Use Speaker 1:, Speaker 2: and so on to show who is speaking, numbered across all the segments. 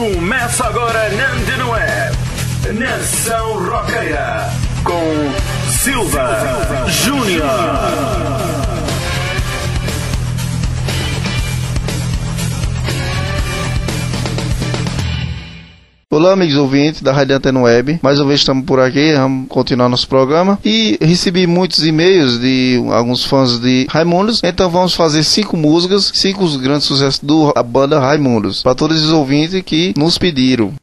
Speaker 1: Começa agora na Antena Web, Nação Roqueira, com Silva Júnior.
Speaker 2: Olá, amigos ouvintes da Rádio Antena Web. Mais uma vez estamos por aqui, vamos continuar nosso programa. E recebi muitos e-mails de alguns fãs de Raimundos. Então vamos fazer 5 músicas, 5 grandes sucessos da banda Raimundos, para todos os ouvintes que nos pediram.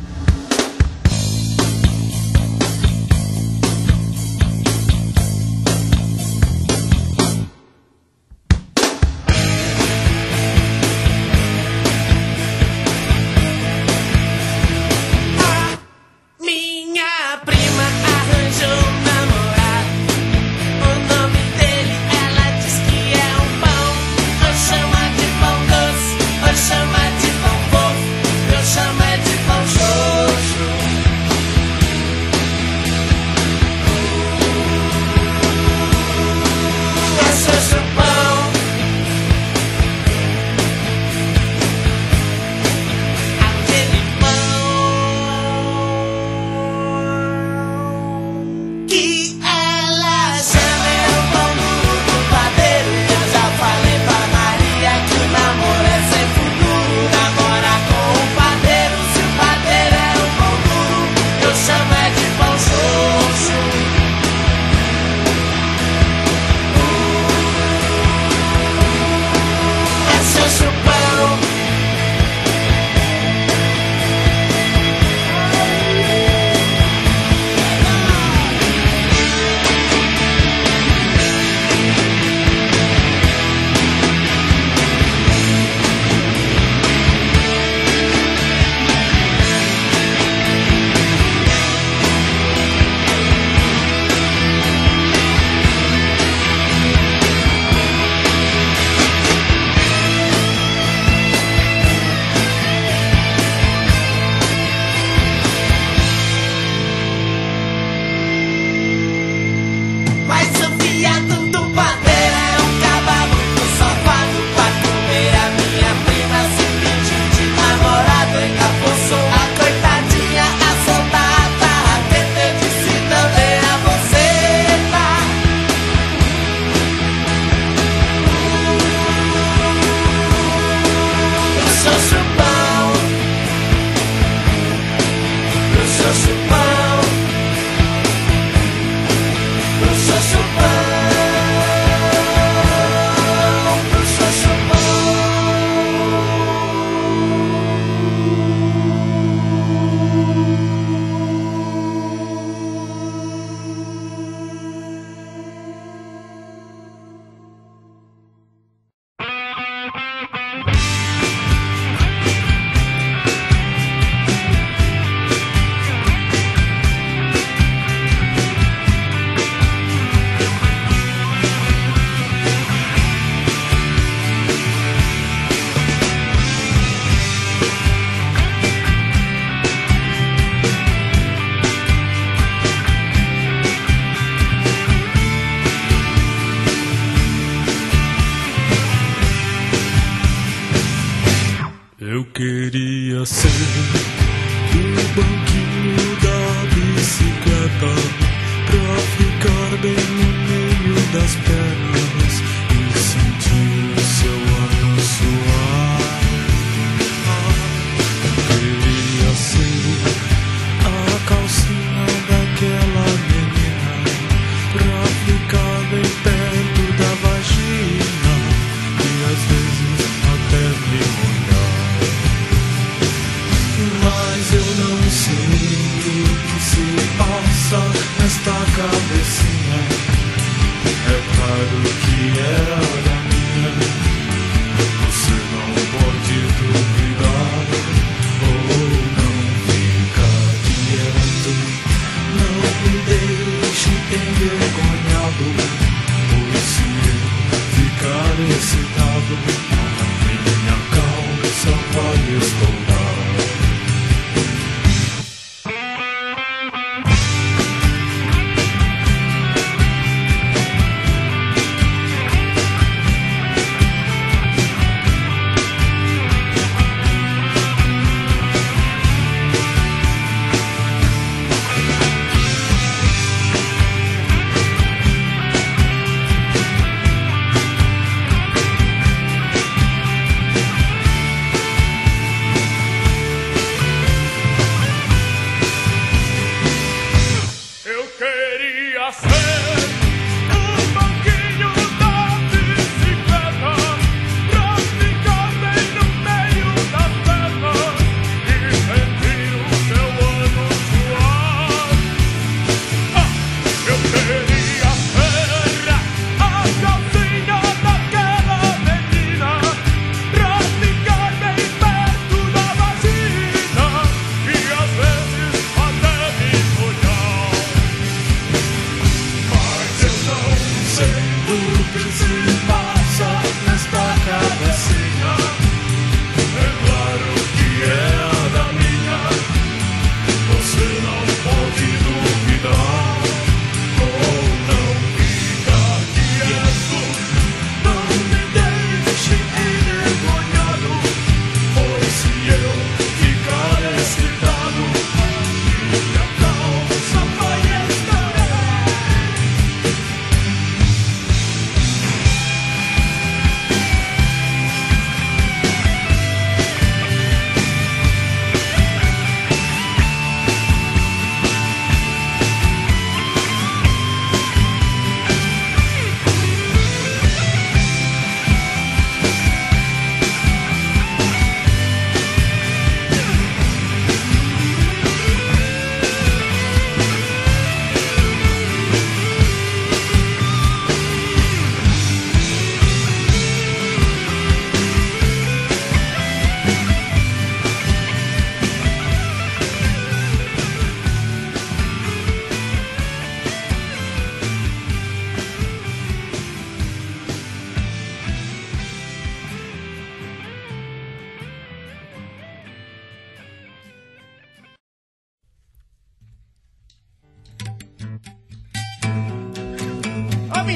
Speaker 3: Eu queria ser do banquinho da bicicleta, pra ficar bem no meio das pernas e sentir o seu ar suar. Eu queria ser a calcinha daquela menina, pra ficar bem perto da vagina e às vezes até me molhar. Mas eu não sei o que se passa nesta cabecinha. É claro que era da minha. Você não pode duvidar ou não fica quieto. Não me deixe envergonhado, pois se eu ficar excitado, minha calça vai estourar.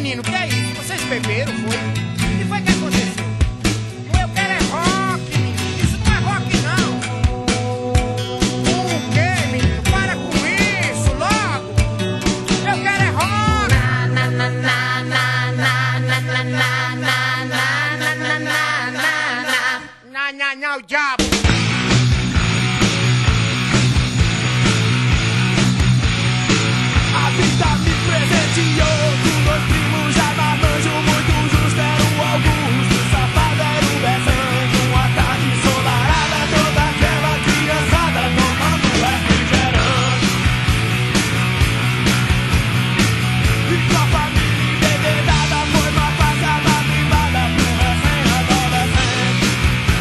Speaker 4: menino, que é isso? Vocês beberam, foi? O que foi que aconteceu? Eu quero é rock, menino. Isso não é rock, não. O quê, menino? Para com isso, logo. Eu quero é rock. Na, na, na, na, na, na, na, na, na, na, na, na, na, na. Na, na, o diabo.
Speaker 3: A vida me presenteou com dois primos, já marmanjo muito justo. Era o Augusto, o safado era o Bezanho. Uma tarde ensolarada, toda aquela criançada tomando refrigerante. E com a família embebedada, foi uma passada privada pro recém-adolescente.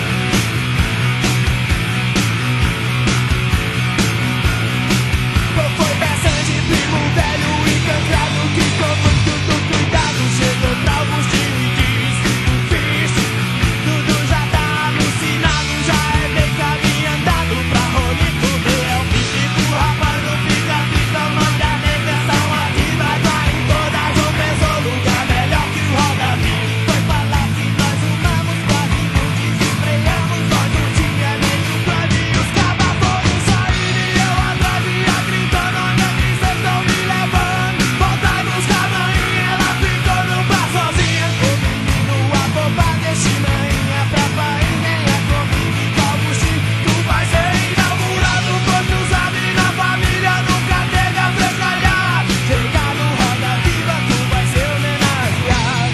Speaker 3: Foi Bessante, primo velho e cancrado, que tomou tudo cuidado. Chegou pra Augustinho e disse: "Tu fiz, tudo já tá alucinado, já é bem caminho andado pra Rolito Bel. E pro rapaz não fica mande a negação aqui, vai em toda João Pessoa, lugar melhor que o Roda Viu. Foi falar que nós humamos, quase nos desestreamos, nós não tinha nem um plano e os cabas foram sair e eu atrás ia gritando: onde é que cês tão me levando? Voltar nos caminhos, ela ficou no bar sozinha. O menino afobado, deixe manhinha pra painha, é comigo e com Augustinho. Tu vai ser inaugurado, pois tu sabe, na família nunca teve a frescalhar. Chegar no Roda Viva, tu vai ser homenageado.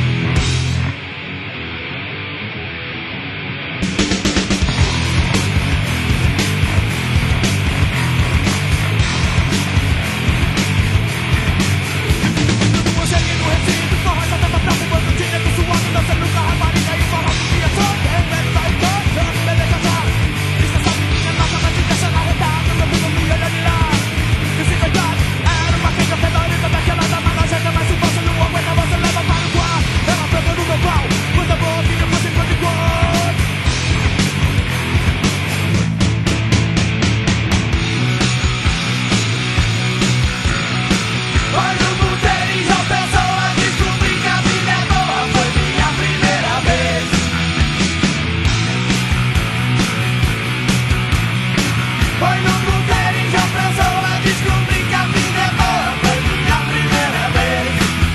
Speaker 3: Cheguei no recinto, forró já tava pra fumando, direto suando, dançando com a rapariga e forró do dia todo. Bebendo da encontro, beleza já. Isso essa menina nossa vai te deixar arretada, meu mundo me olha de lá. E se verdade, era uma quenga fedorenta daquela da malajeta, mas se você não aguenta, você leva para o quarto. Ela pegou no meu pau, coisa boa que depois enquanto igual. Foi no puteiro em João Pessoa, descobri que a vida é boa, foi minha primeira vez. Foi no puteiro em João Pessoa, descobri que a vida é boa, foi minha primeira vez.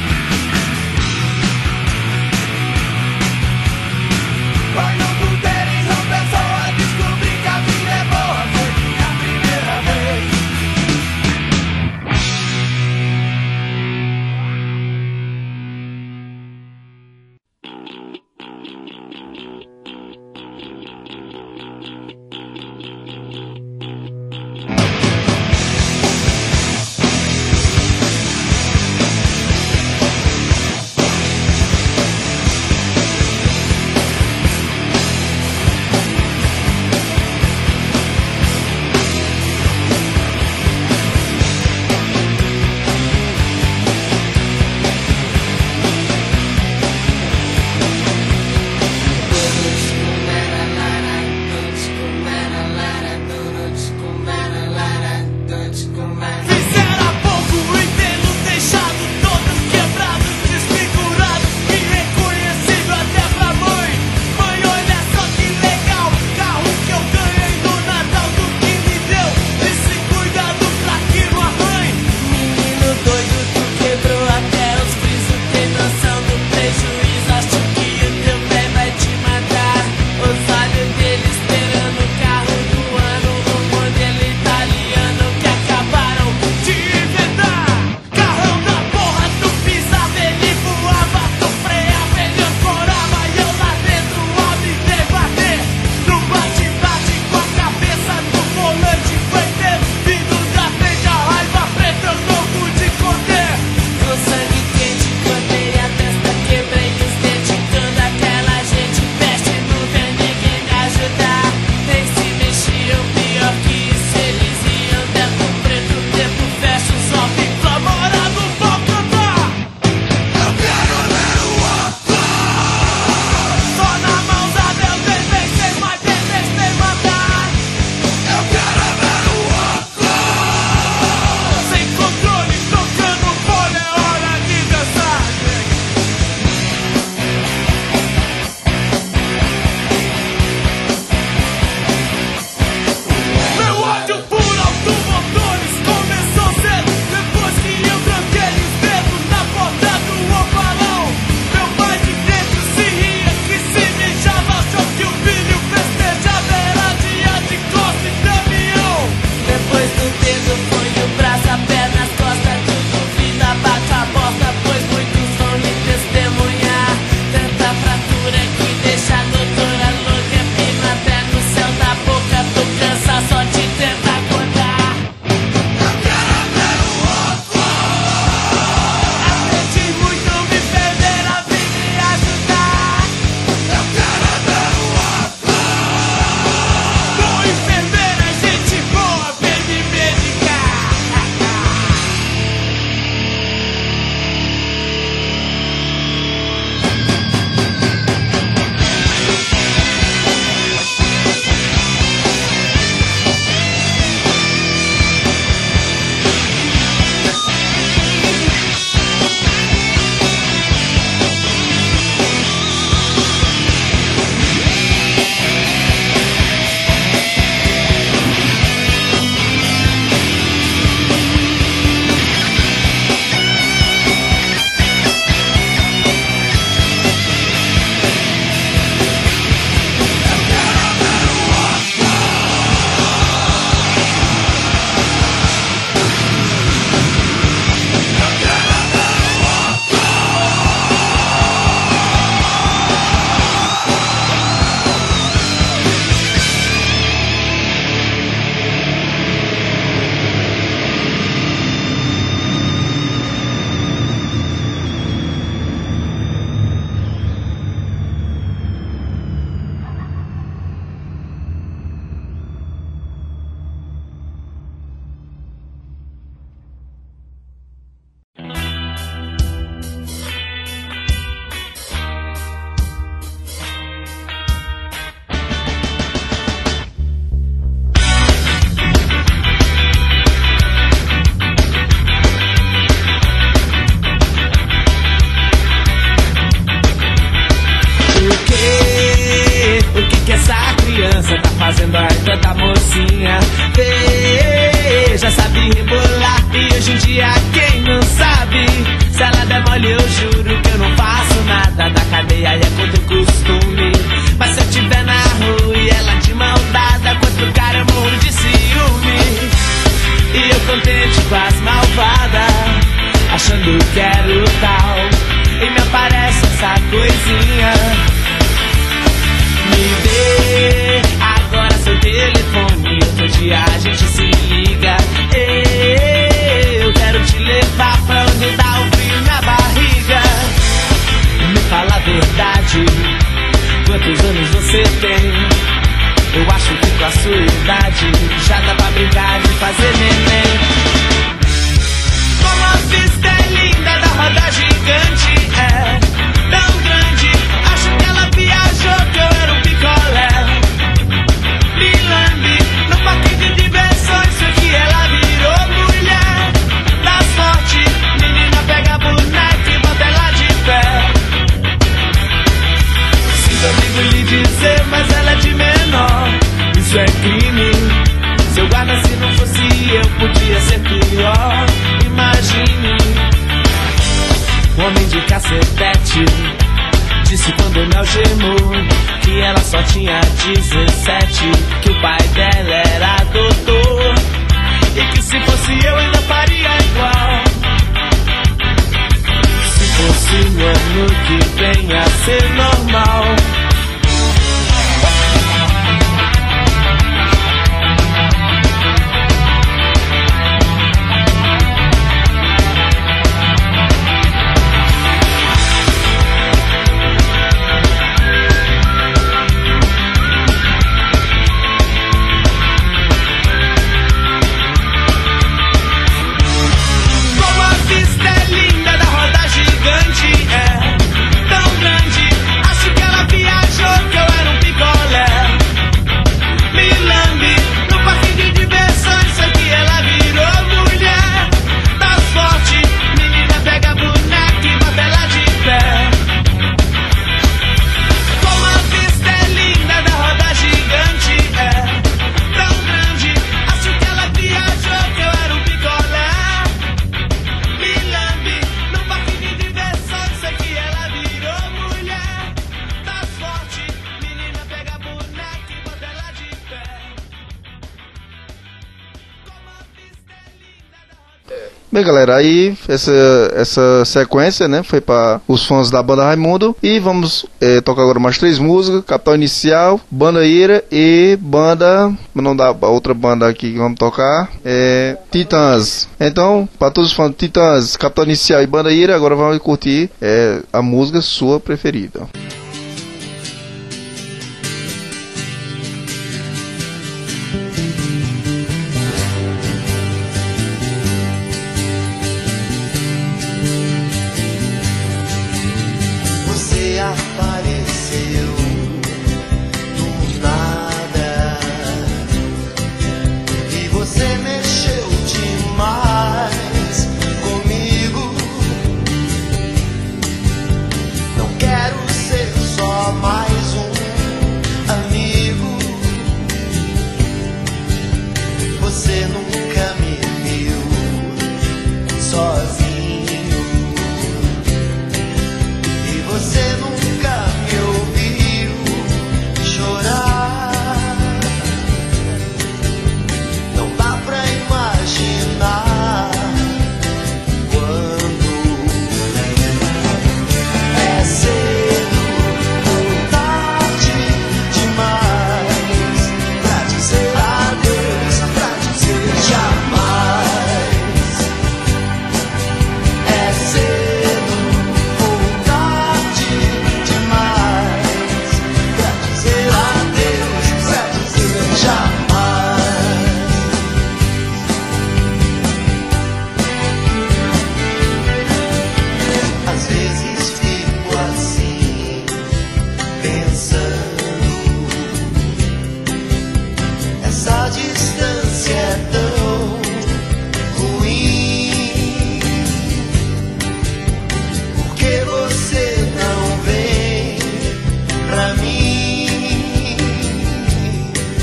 Speaker 3: Foi no puteiro em João Pessoa, descobri que a vida é boa, foi minha primeira vez. dia, quem não sabe? Se ela der mole, eu juro que eu não faço nada. Na cadeia é contra o costume. Mas se eu tiver na rua e ela de mão dada com outro cara, eu morro de ciúme. E eu contente com as malvadas, achando que era o tal. E me aparece essa coisinha. Me dê agora seu telefone, outro dia a gente se liga. Eu quero te levar pra onde dá o frio na barriga. Me fala a verdade, quantos anos você tem? Eu acho que com a sua idade já dá pra brincar de fazer neném. Como a vista é linda da roda gigante, é tão grande, acho que ela viajou que eu era um picolé. Me lambe no parque de diversões, só que ela virou mulher. Dá sorte, menina, pega a boneca e bota ela de pé. Sinto amigo lhe dizer, mas ela é de menor, isso é crime. Seu guarda, se não fosse eu, podia ser pior. Imagine um homem de cacetete disse quando me algemou que ela só tinha 17, que o pai dela era doutor e que se fosse eu ainda faria igual. Se fosse no ano que vem a ser normal.
Speaker 2: Bem, galera, aí essa sequência, né, foi para os fãs da banda Raimundo. E vamos tocar agora mais 3 músicas: Capital Inicial, Banda Ira e banda... não dá a outra banda aqui que vamos tocar, Titãs. Então, para todos os fãs de Titãs, Capital Inicial e Banda Ira, agora vamos curtir a música sua preferida.
Speaker 5: Apareceu do nada e você mexeu demais comigo. Não quero ser só mais um amigo. Você nunca me viu sozinho e você nunca me ouviu chorar. Não dá pra imaginar quando é cedo ou tarde demais pra dizer adeus, pra dizer jamais. É cedo ou tarde demais pra dizer adeus, pra dizer jamais. Às vezes fico assim, pensando, essa distância é tão ruim. Por que você não vem pra mim?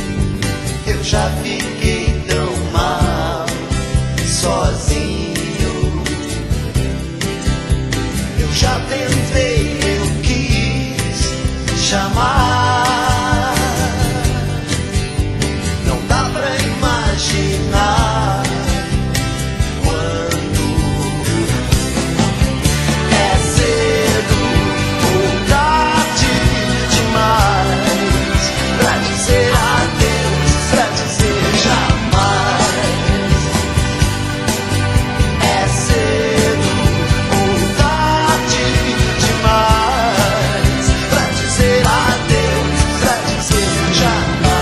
Speaker 5: Eu já fiquei tão mal sozinho. já tentei, eu quis chamar. Não dá pra imaginar quando é cedo ou tarde demais pra dizer adeus, pra dizer jamais. É cedo ou tarde demais pra dizer adeus, pra dizer jamais.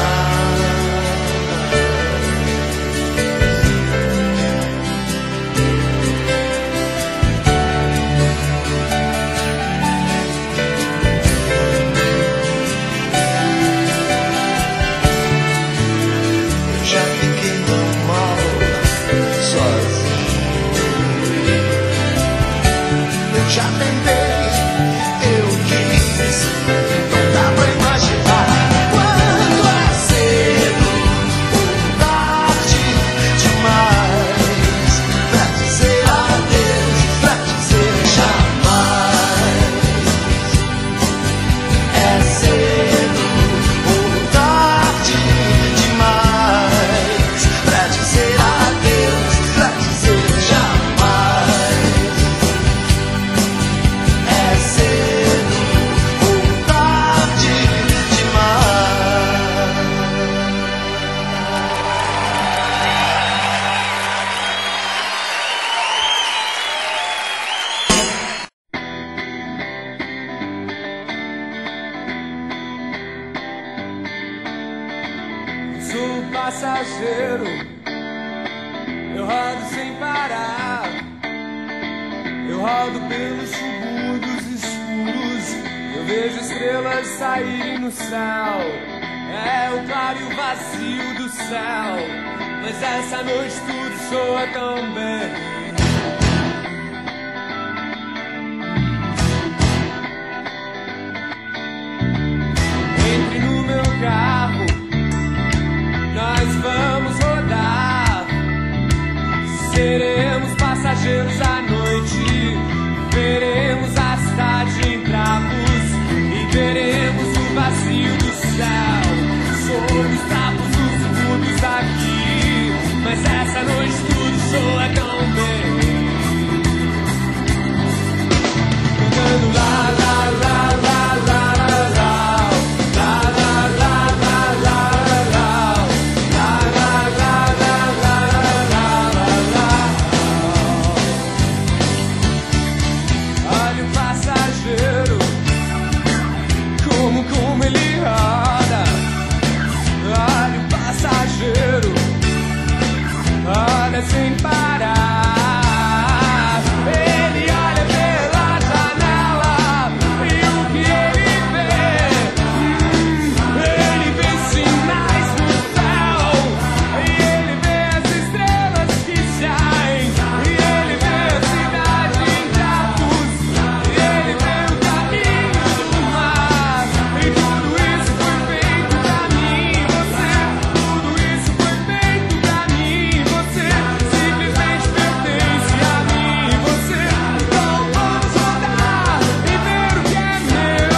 Speaker 5: Eu já fiquei tão mal sozinho. Eu já tentei, eu quis. Não dá pra imaginar quando é cedo ou tarde demais pra dizer adeus, pra dizer jamais. É cedo ou tarde demais pra dizer adeus, pra dizer jamais. É cedo ou tarde demais.
Speaker 3: Sou passageiro, eu rodo sem parar. Eu rodo pelos subúrbios escuros, eu vejo estrelas saírem no céu. É o claro e o vazio do céu, mas essa noite tudo soa tão bem. Entre no meu carro, nós vamos rodar. Seremos passageiros à noite. Veremos a cidade em trapos e veremos o vazio do céu. Somos trapos dos subúrbios daqui, mas essa noite tudo soa tão bem. Cantando lá, lá, lá, lá, lá, lá, lá. Lá, lá, lá, lá, lá, lá. Lá, lá, lá, lá, lá, lá, lá, lá. Olha o passageiro, como ele roda. Olha o passageiro, olha sem parar. Ele olha pela janela e o que ele vê? Ele vê sinais no céu e ele vê as estrelas que saem e ele vê a cidade em trapos e ele vê o caminho do mar. E tudo isso foi feito pra mim e você. Tudo isso foi feito pra mim e você. Simplesmente pertence a mim e você. Então vamos rodar e ver o que é meu.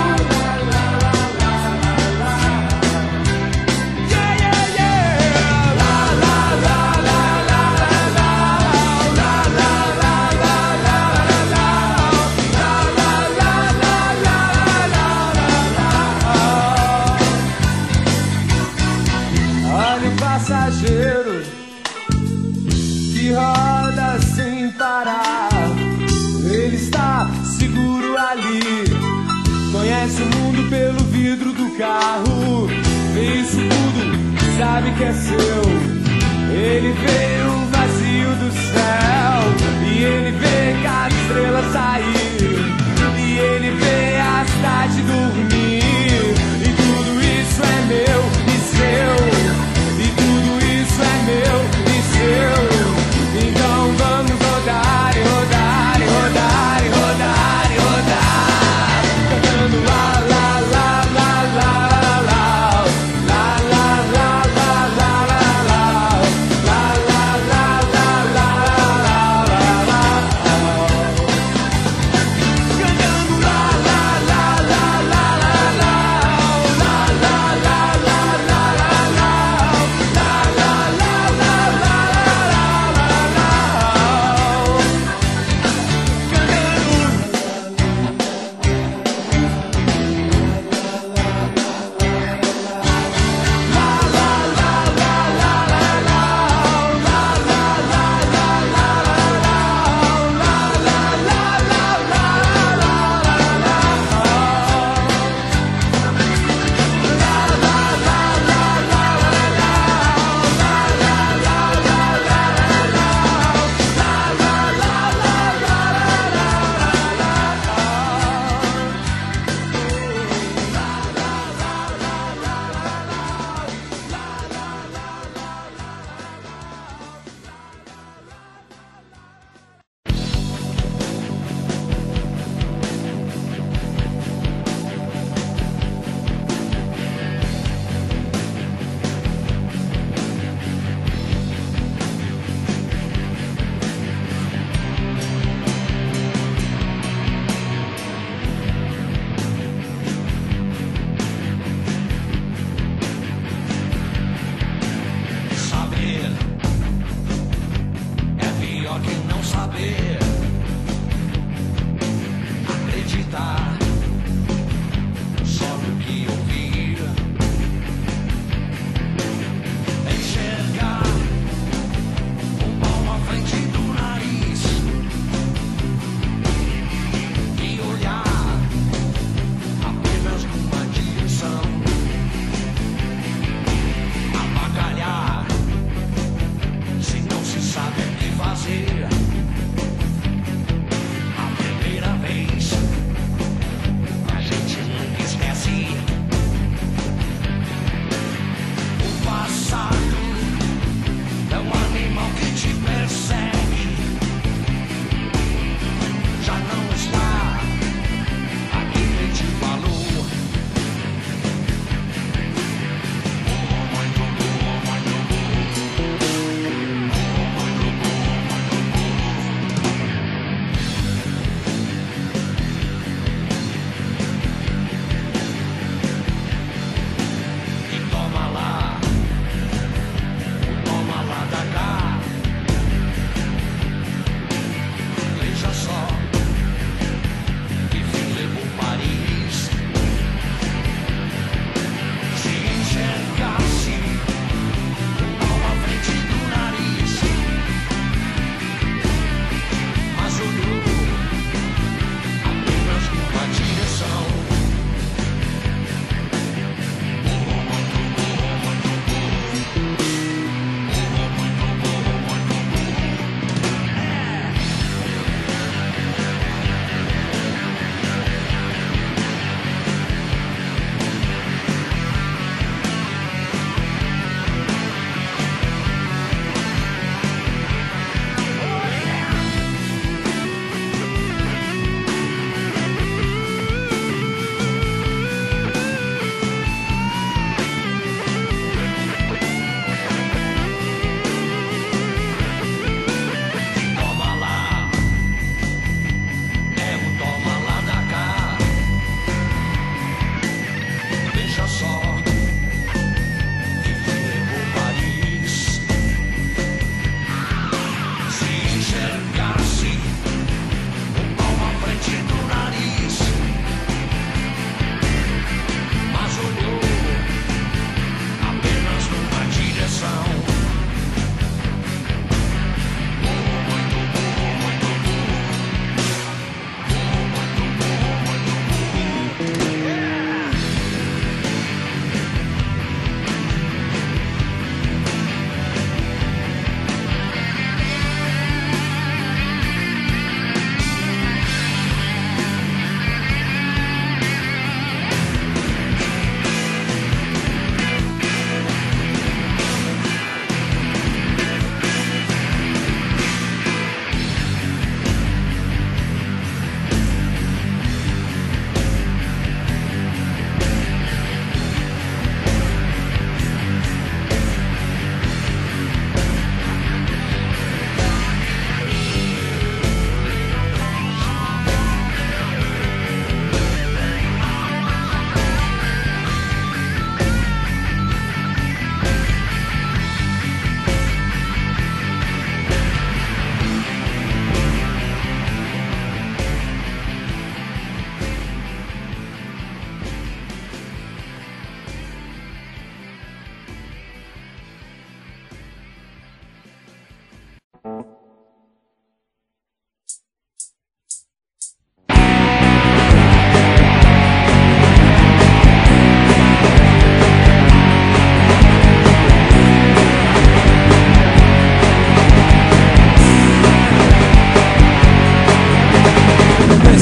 Speaker 3: Yeah, yeah, yeah. La, la, la, la, la, la, la. La, la, la, la, la, la, la. La, la, la, la, la, la, la. Olha o passageiro que roda sem parar. Ele está seguro ali. Conhece o mundo pelo vidro do carro. Vê isso tudo, sabe que é seu. Ele vê o vazio do céu e ele vê cada estrela sair e ele vê a cidade dormir. E tudo isso é meu e seu. E tudo isso é meu e seu. Então vamos rodar e rodar e rodar e rodar e rodar. Cantando lá, lá, lá, lá, lá, lá, lá. Lá, lá, lá, lá, lá, lá, lá. Lá, lá, lá, lá, lá, lá, lá, lá.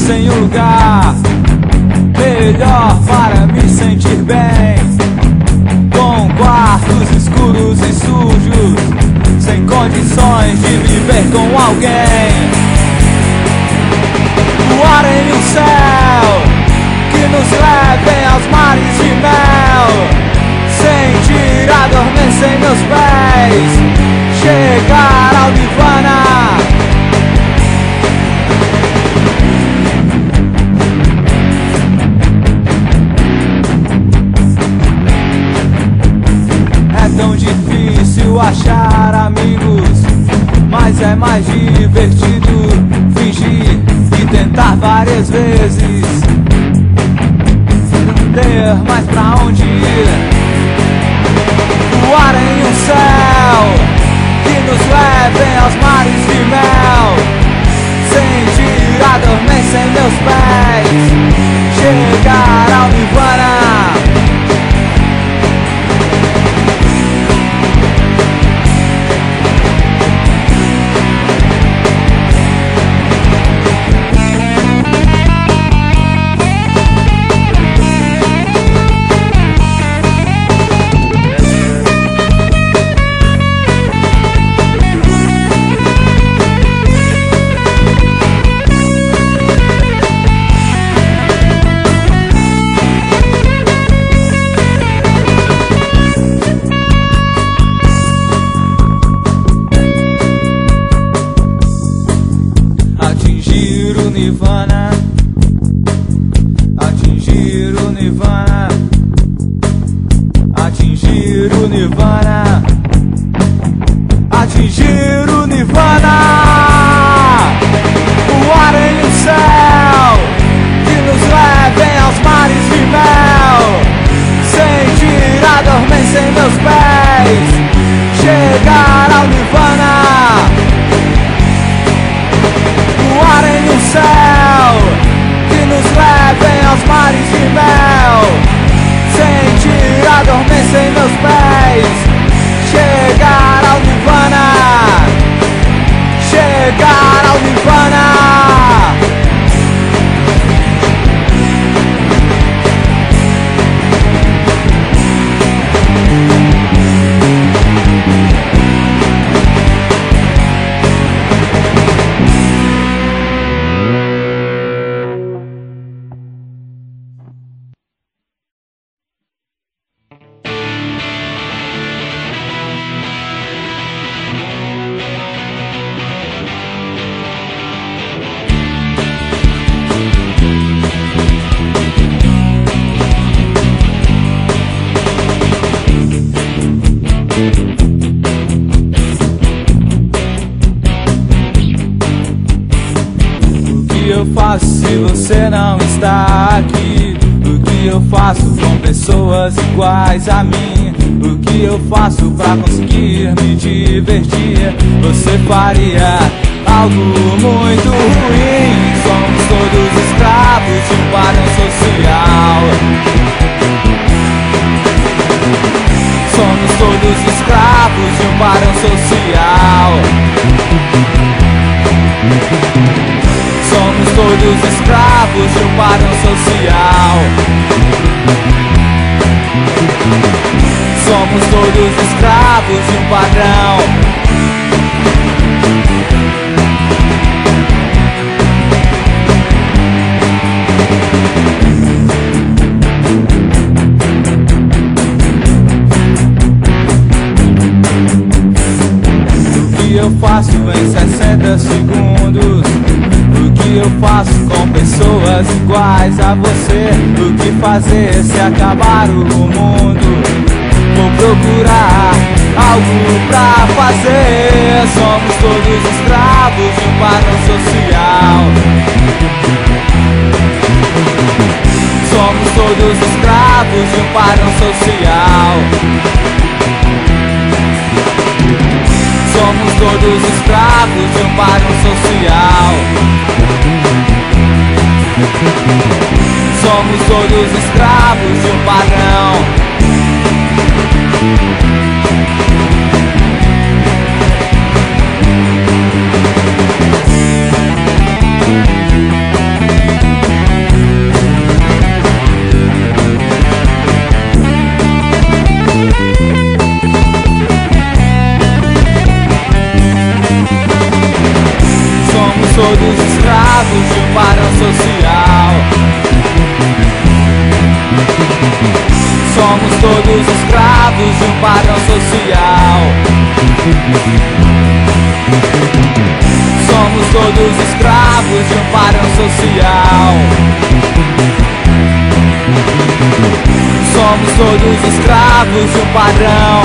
Speaker 3: sem um lugar melhor para me sentir bem, com quartos escuros e sujos, sem condições de viver com alguém. Voar em um céu que nos levem aos mares de mel, sentir a dormência em meus pés, chegar ao Nirvana. É tão difícil achar amigos, mas é mais divertido fingir e tentar várias vezes, sem ter mais pra onde ir. Voar em um céu que nos levem aos mares de mel, sentir a dormência em meus pés, chegar ao Nirvana. Atingir o Nirvana, atingir o Nirvana, atingir o Nirvana, atingir o Nirvana. Voar em um céu que nos levem aos mares de mel, sentir a dormência em meus pés, chegar ao Nirvana. Voar em um céu que nos levem aos mares de mel, sentir a dormência em meus pés, chegar ao Nirvana, chegar ao Nirvana. Se você não está aqui, o que eu faço com pessoas iguais a mim? O que eu faço pra conseguir me divertir? Você faria algo muito ruim. Somos todos escravos de um padrão social. Somos todos escravos de um padrão social. Somos todos escravos de um padrão social. Somos todos escravos de um padrão. O que eu faço em 60 segundos? O que eu faço com pessoas iguais a você? O que fazer se acabar o mundo? Vou procurar algo pra fazer. Somos todos escravos de um padrão social. Somos todos escravos de um padrão social. Somos todos escravos de um padrão social. Somos todos escravos de um padrão. todos escravos de um padrão social. Somos todos escravos de um padrão social. Somos todos escravos de um padrão social. Somos todos escravos de um padrão.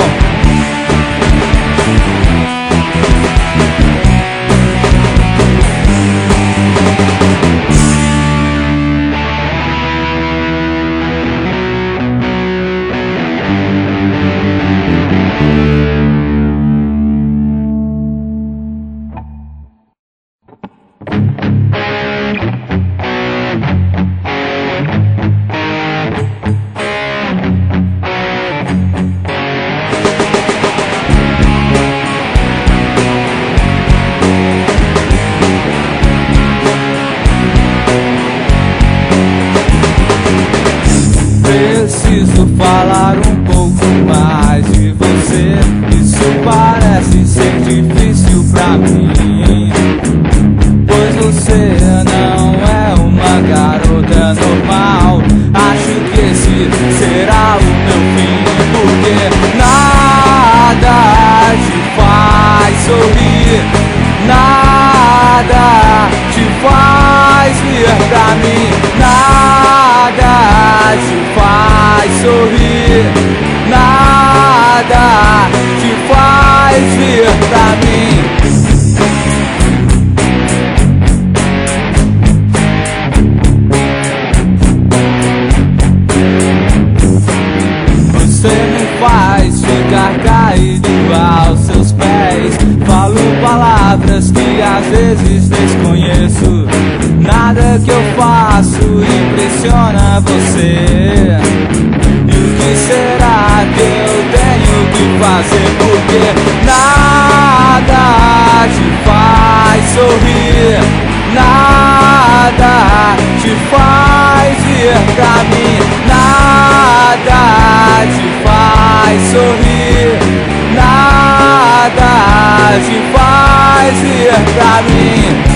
Speaker 3: Preciso falar um pouco mais de você. Isso parece ser difícil pra mim, pois você não é uma garota normal. Acho que esse será o meu fim, porque nada te faz sorrir, nada te faz vir pra mim, nada te faz sorrir, nada te faz vir pra mim. Você me faz ficar caído aos seus pés. Falo palavras que às vezes desconheço. Nada que eu faço impressiona você. E o que será que eu tenho que fazer? Porque nada te faz sorrir, nada te faz vir pra mim, nada te faz sorrir, nada te faz vir pra mim.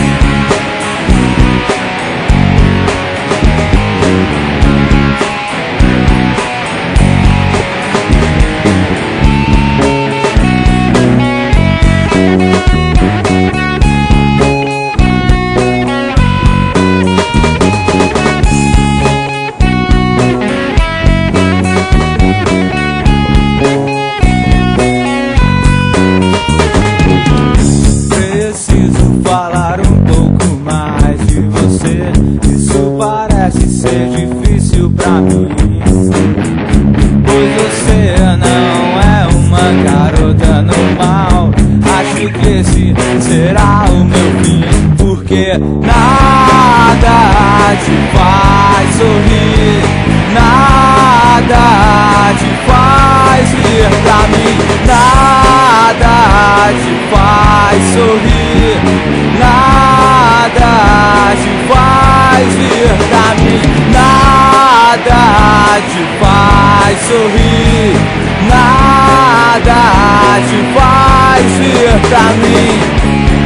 Speaker 3: Preciso falar um pouco mais de você. Isso parece ser difícil pra mim, pois você não é uma garota normal. Acho que esse será o meu fim, porque nada te faz sorrir, nada te faz vir pra mim, nada te faz sorrir, nada te faz vir pra mim, nada te faz sorrir, nada te faz vir pra mim.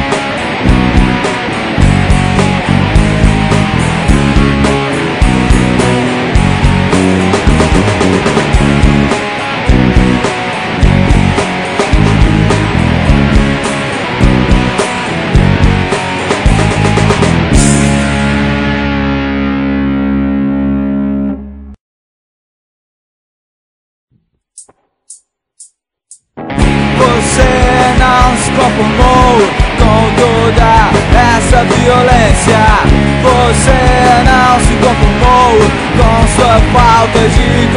Speaker 3: Você não se conformou com toda essa violência. Você não se conformou com sua falta de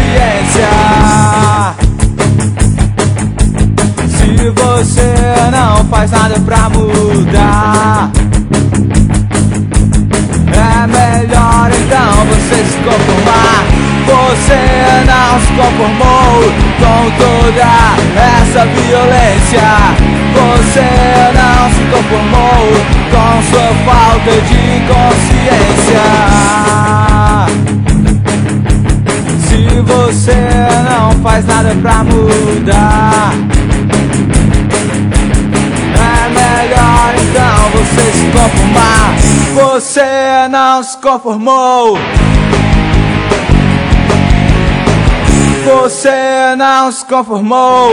Speaker 3: consciência. Se você não faz nada pra mudar, é melhor então você se conformar. Você não se conformou com toda essa violência. Você não se conformou com sua falta de consciência. Se você não faz nada pra mudar, é melhor então você se conformar.
Speaker 6: Você não se conformou. Você não se conformou.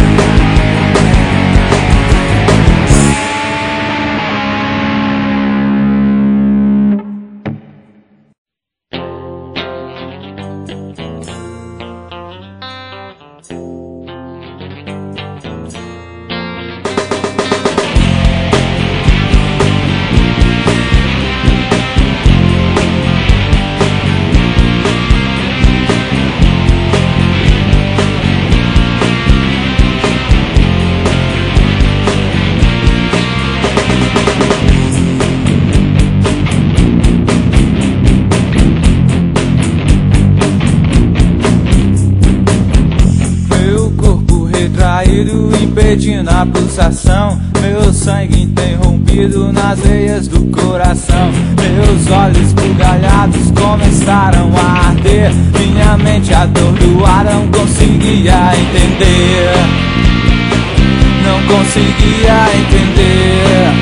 Speaker 6: Impedindo a pulsação, meu sangue interrompido nas veias do coração. Meus olhos bugalhados começaram a arder. Minha mente atordoada não conseguia entender. Não conseguia entender.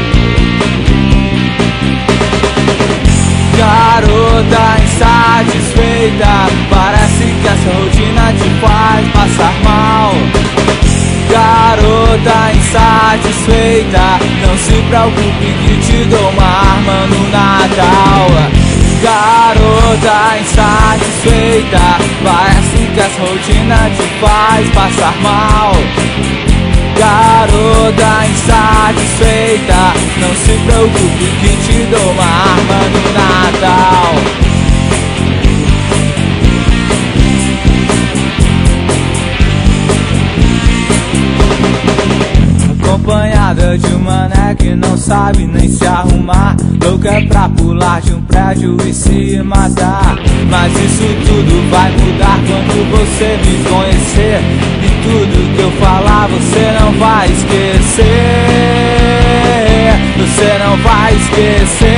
Speaker 6: Garota insatisfeita, parece que essa rotina te faz passar mal. Garota insatisfeita, não se preocupe que te dou uma arma no Natal. Garota insatisfeita, parece que essa rotina te faz passar mal. Garota insatisfeita, não se preocupe que te dou uma arma no Natal. Acompanhada de um mané que não sabe nem se arrumar, louca pra pular de um prédio e se matar. Mas isso tudo vai mudar quando você me conhecer. E tudo que eu falar você não vai esquecer. Você não vai esquecer.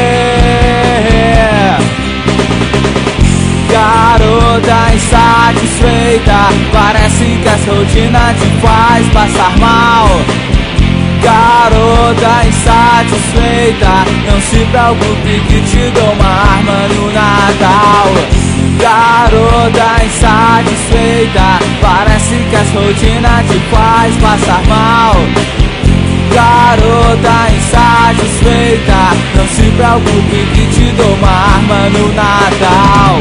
Speaker 6: Garota insatisfeita, parece que essa rotina te faz passar mal. Garota insatisfeita, não se preocupe que te dou uma arma no Natal. Garota insatisfeita, parece que essa rotina te faz passar mal. Garota insatisfeita, não se preocupe que te dou uma arma no Natal.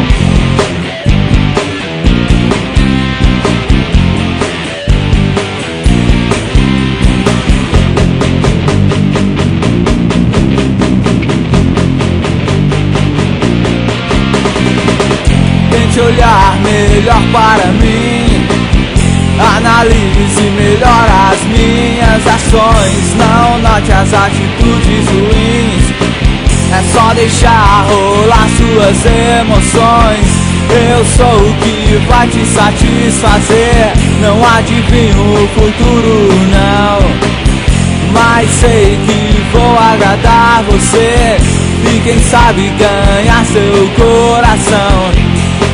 Speaker 6: Tente olhar melhor para mim, analise melhor as minhas ações. Não note as atitudes ruins, é só deixar rolar suas emoções. Eu sou o que vai te satisfazer. Não adivinho o futuro não, mas sei que vou agradar você. E quem sabe ganhar seu coração.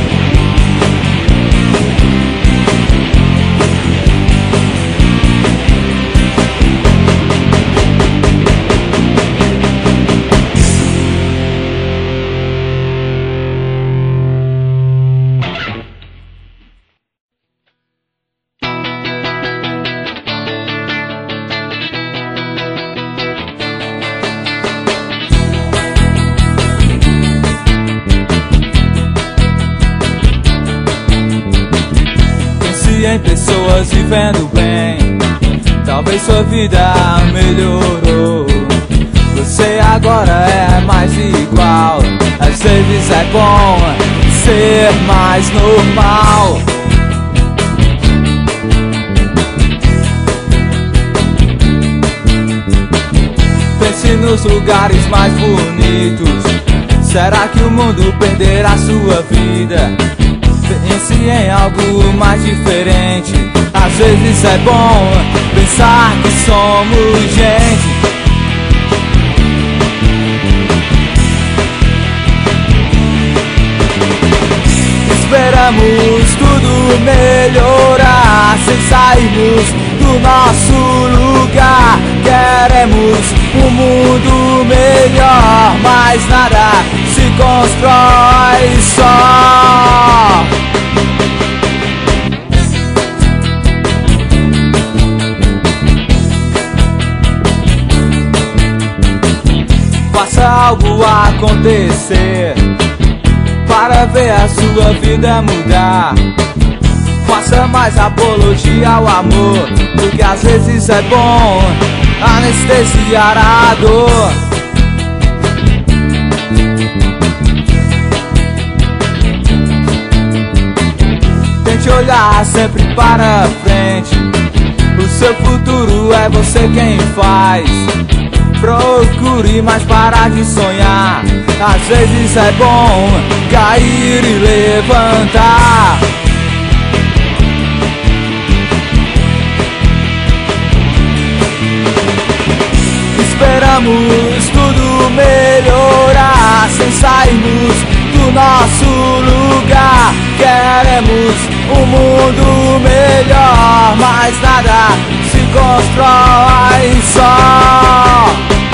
Speaker 6: Em pessoas vivendo bem, talvez sua vida melhorou. Você agora é mais igual. Às vezes é bom ser mais normal. Pense nos lugares mais bonitos. Será que o mundo perderá sua vida? Pense em algo mais diferente. Às vezes é bom pensar que somos gente. Esperamos tudo melhorar sem sairmos do nosso lugar. Queremos um mundo melhor, mas mas nada se constrói só. Faça algo acontecer para ver a sua vida mudar. Faça mais apologia ao amor, porque às vezes é bom anestesiar a dor. Tente olhar sempre para frente, o seu futuro é você quem faz. Procure mais parar de sonhar, às vezes é bom cair e levantar. Esperamos tudo melhorar sem sairmos do nosso lugar. Queremos um mundo melhor, mas nada se constrói só.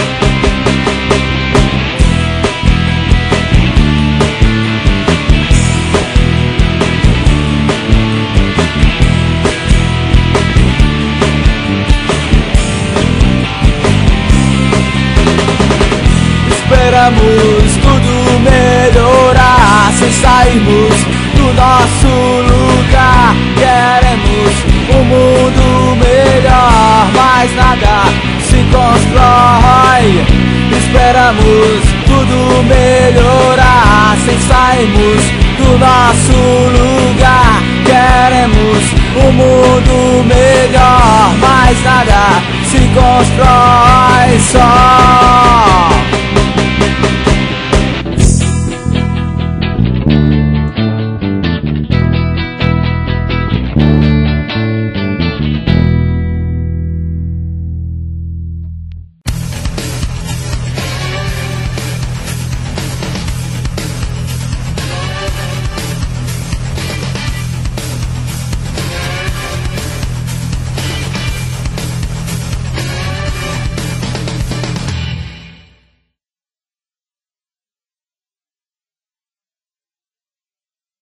Speaker 6: Esperamos tudo melhorar sem sairmos do nosso lugar. Queremos um mundo melhor, mas nada se constrói. Esperamos tudo melhorar sem sairmos do nosso lugar. Queremos um mundo melhor, mas nada se constrói só.